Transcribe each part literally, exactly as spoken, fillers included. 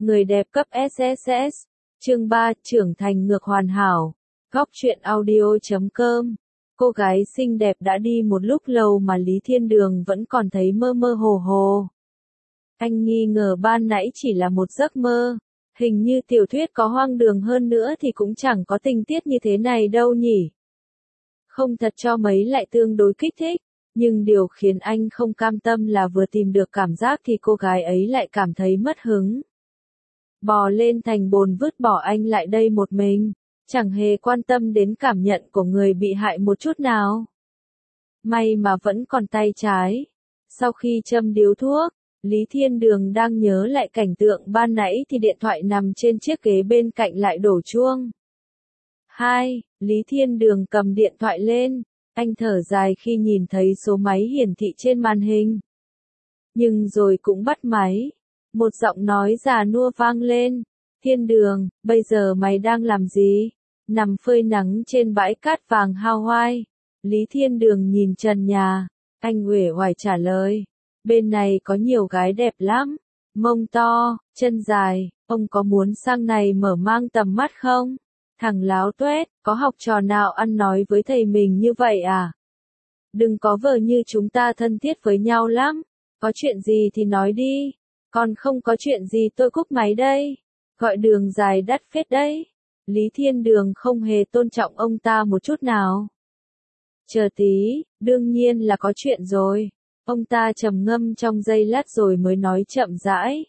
Người đẹp cấp ét ét ét. Chương ba, trưởng thành ngược hoàn hảo. Góc truyện audio chấm com. Cô gái xinh đẹp đã đi một lúc lâu mà Lý Thiên Đường vẫn còn thấy mơ mơ hồ hồ. Anh nghi ngờ ban nãy chỉ là một giấc mơ. Hình như tiểu thuyết có hoang đường hơn nữa thì cũng chẳng có tình tiết như thế này đâu nhỉ. Không thật cho mấy lại tương đối kích thích. Nhưng điều khiến anh không cam tâm là vừa tìm được cảm giác thì cô gái ấy lại cảm thấy mất hứng. Bò lên thành bồn vứt bỏ anh lại đây một mình, chẳng hề quan tâm đến cảm nhận của người bị hại một chút nào. May mà vẫn còn tay trái. Sau khi châm điếu thuốc, Lý Thiên Đường đang nhớ lại cảnh tượng ban nãy thì điện thoại nằm trên chiếc ghế bên cạnh lại đổ chuông. Hai, Lý Thiên Đường cầm điện thoại lên, anh thở dài khi nhìn thấy số máy hiển thị trên màn hình. Nhưng rồi cũng bắt máy. Một giọng nói già nua vang lên. Thiên Đường, bây giờ mày đang làm gì? Nằm phơi nắng trên bãi cát vàng Hawaii. Lý Thiên Đường nhìn trần nhà. Anh uể oải trả lời. Bên này có nhiều gái đẹp lắm. Mông to, chân dài. Ông có muốn sang này mở mang tầm mắt không? Thằng láo tuét, có học trò nào ăn nói với thầy mình như vậy à? Đừng có vờ như chúng ta thân thiết với nhau lắm. Có chuyện gì thì nói đi. Còn không có chuyện gì tôi cúp máy đây. Gọi đường dài đắt phết đấy. Lý Thiên Đường không hề tôn trọng ông ta một chút nào. Chờ tí, đương nhiên là có chuyện rồi. Ông ta trầm ngâm trong giây lát rồi mới nói chậm rãi.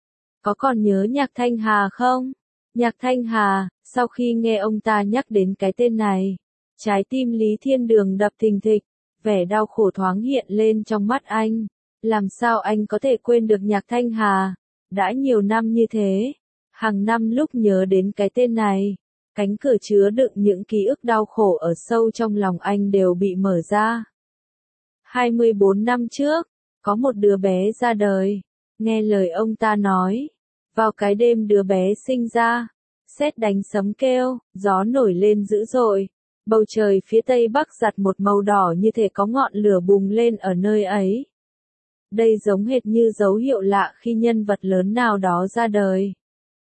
Có còn nhớ Nhạc Thanh Hà không? Nhạc Thanh Hà, sau khi nghe ông ta nhắc đến cái tên này, trái tim Lý Thiên Đường đập thình thịch, vẻ đau khổ thoáng hiện lên trong mắt anh. Làm sao anh có thể quên được Nhạc Thanh Hà? Đã nhiều năm như thế, hàng năm lúc nhớ đến cái tên này, cánh cửa chứa đựng những ký ức đau khổ ở sâu trong lòng anh đều bị mở ra. hai mươi bốn năm trước, có một đứa bé ra đời, nghe lời ông ta nói. Vào cái đêm đứa bé sinh ra, sét đánh sấm kêu, gió nổi lên dữ dội, bầu trời phía tây bắc giặt một màu đỏ như thể có ngọn lửa bùng lên ở nơi ấy. Đây giống hệt như dấu hiệu lạ khi nhân vật lớn nào đó ra đời.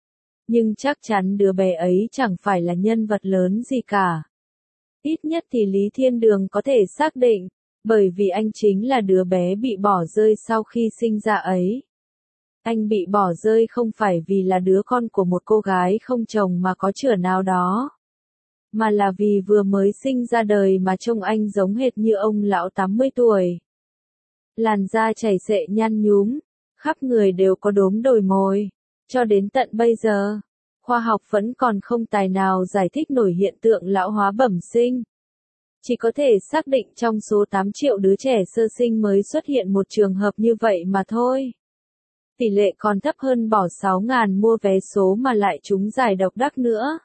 Nhưng chắc chắn đứa bé ấy chẳng phải là nhân vật lớn gì cả. Ít nhất thì Lý Thiên Đường có thể xác định, bởi vì anh chính là đứa bé bị bỏ rơi sau khi sinh ra ấy. Anh bị bỏ rơi không phải vì là đứa con của một cô gái không chồng mà có chửa nào đó, mà là vì vừa mới sinh ra đời mà trông anh giống hệt như ông lão tám mươi tuổi. Làn da chảy xệ nhăn nhúm, khắp người đều có đốm đồi mồi. Cho đến tận bây giờ, khoa học vẫn còn không tài nào giải thích nổi hiện tượng lão hóa bẩm sinh. Chỉ có thể xác định trong số tám triệu đứa trẻ sơ sinh mới xuất hiện một trường hợp như vậy mà thôi. Tỷ lệ còn thấp hơn bỏ sáu nghìn mua vé số mà lại trúng giải độc đắc nữa.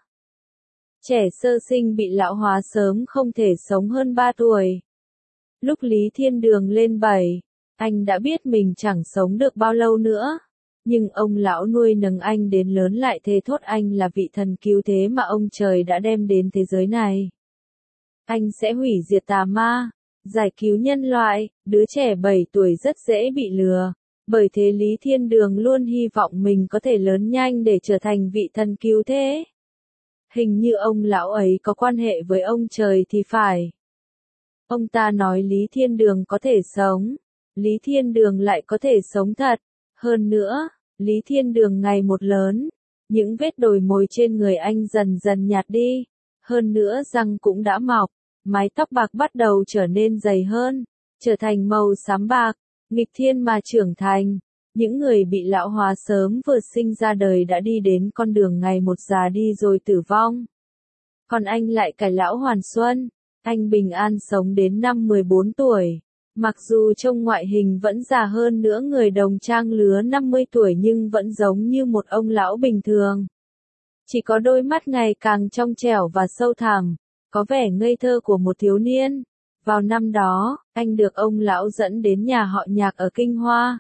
Trẻ sơ sinh bị lão hóa sớm không thể sống hơn ba tuổi. Lúc Lý Thiên Đường lên bảy, anh đã biết mình chẳng sống được bao lâu nữa. Nhưng ông lão nuôi nấng anh đến lớn lại thề thốt anh là vị thần cứu thế mà ông trời đã đem đến thế giới này. Anh sẽ hủy diệt tà ma, giải cứu nhân loại. Đứa trẻ bảy tuổi rất dễ bị lừa. Bởi thế Lý Thiên Đường luôn hy vọng mình có thể lớn nhanh để trở thành vị thần cứu thế. Hình như ông lão ấy có quan hệ với ông trời thì phải. Ông ta nói Lý Thiên Đường có thể sống. Lý Thiên Đường lại có thể sống thật. Hơn nữa, Lý Thiên Đường ngày một lớn. Những vết đồi mồi trên người anh dần dần nhạt đi. Hơn nữa răng cũng đã mọc. Mái tóc bạc bắt đầu trở nên dày hơn. Trở thành màu xám bạc. Nghịch thiên mà trưởng thành. Những người bị lão hóa sớm vừa sinh ra đời đã đi đến con đường ngày một già đi rồi tử vong. Còn anh lại cải lão hoàn xuân. Anh bình an sống đến năm mười bốn tuổi. Mặc dù trông ngoại hình vẫn già hơn nữa người đồng trang lứa năm mươi tuổi nhưng vẫn giống như một ông lão bình thường. Chỉ có đôi mắt ngày càng trong trẻo và sâu thẳm, có vẻ ngây thơ của một thiếu niên. Vào năm đó, anh được ông lão dẫn đến nhà họ Nhạc ở Kinh Hoa.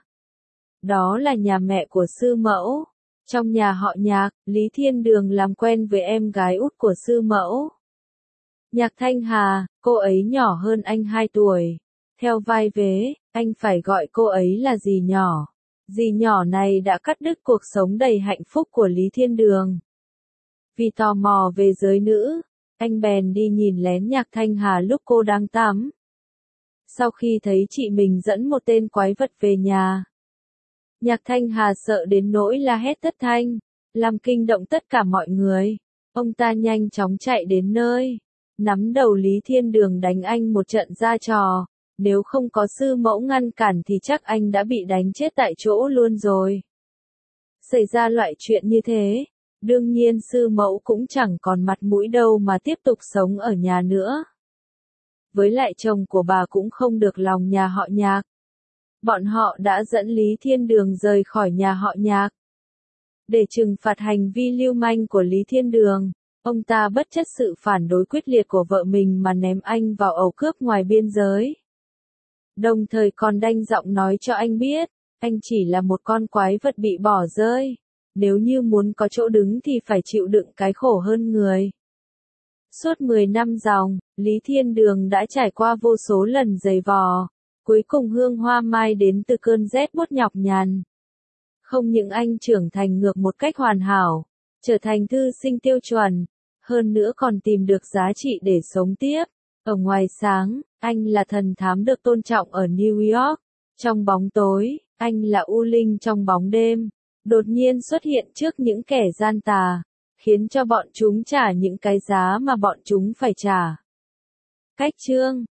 Đó là nhà mẹ của sư mẫu. Trong nhà họ Nhạc, Lý Thiên Đường làm quen với em gái út của sư mẫu. Nhạc Thanh Hà, cô ấy nhỏ hơn anh hai tuổi. Theo vai vế, anh phải gọi cô ấy là dì nhỏ. Dì nhỏ này đã cắt đứt cuộc sống đầy hạnh phúc của Lý Thiên Đường. Vì tò mò về giới nữ, anh bèn đi nhìn lén Nhạc Thanh Hà lúc cô đang tắm. Sau khi thấy chị mình dẫn một tên quái vật về nhà, Nhạc Thanh Hà sợ đến nỗi la hét thất thanh, làm kinh động tất cả mọi người. Ông ta nhanh chóng chạy đến nơi, nắm đầu Lý Thiên Đường đánh anh một trận ra trò. Nếu không có sư mẫu ngăn cản thì chắc anh đã bị đánh chết tại chỗ luôn rồi. Xảy ra loại chuyện như thế, đương nhiên sư mẫu cũng chẳng còn mặt mũi đâu mà tiếp tục sống ở nhà nữa. Với lại chồng của bà cũng không được lòng nhà họ Nhạc. Bọn họ đã dẫn Lý Thiên Đường rời khỏi nhà họ Nhạc. Để trừng phạt hành vi lưu manh của Lý Thiên Đường, ông ta bất chấp sự phản đối quyết liệt của vợ mình mà ném anh vào ẩu cướp ngoài biên giới. Đồng thời còn đanh giọng nói cho anh biết, anh chỉ là một con quái vật bị bỏ rơi. Nếu như muốn có chỗ đứng thì phải chịu đựng cái khổ hơn người. Suốt mười năm dòng, Lý Thiên Đường đã trải qua vô số lần giày vò. Cuối cùng hương hoa mai đến từ cơn rét buốt nhọc nhằn. Không những anh trưởng thành ngược một cách hoàn hảo, trở thành thư sinh tiêu chuẩn, hơn nữa còn tìm được giá trị để sống tiếp. Ở ngoài sáng, anh là thần thám được tôn trọng ở New York. Trong bóng tối, anh là u linh trong bóng đêm. Đột nhiên xuất hiện trước những kẻ gian tà, khiến cho bọn chúng trả những cái giá mà bọn chúng phải trả. Cách chương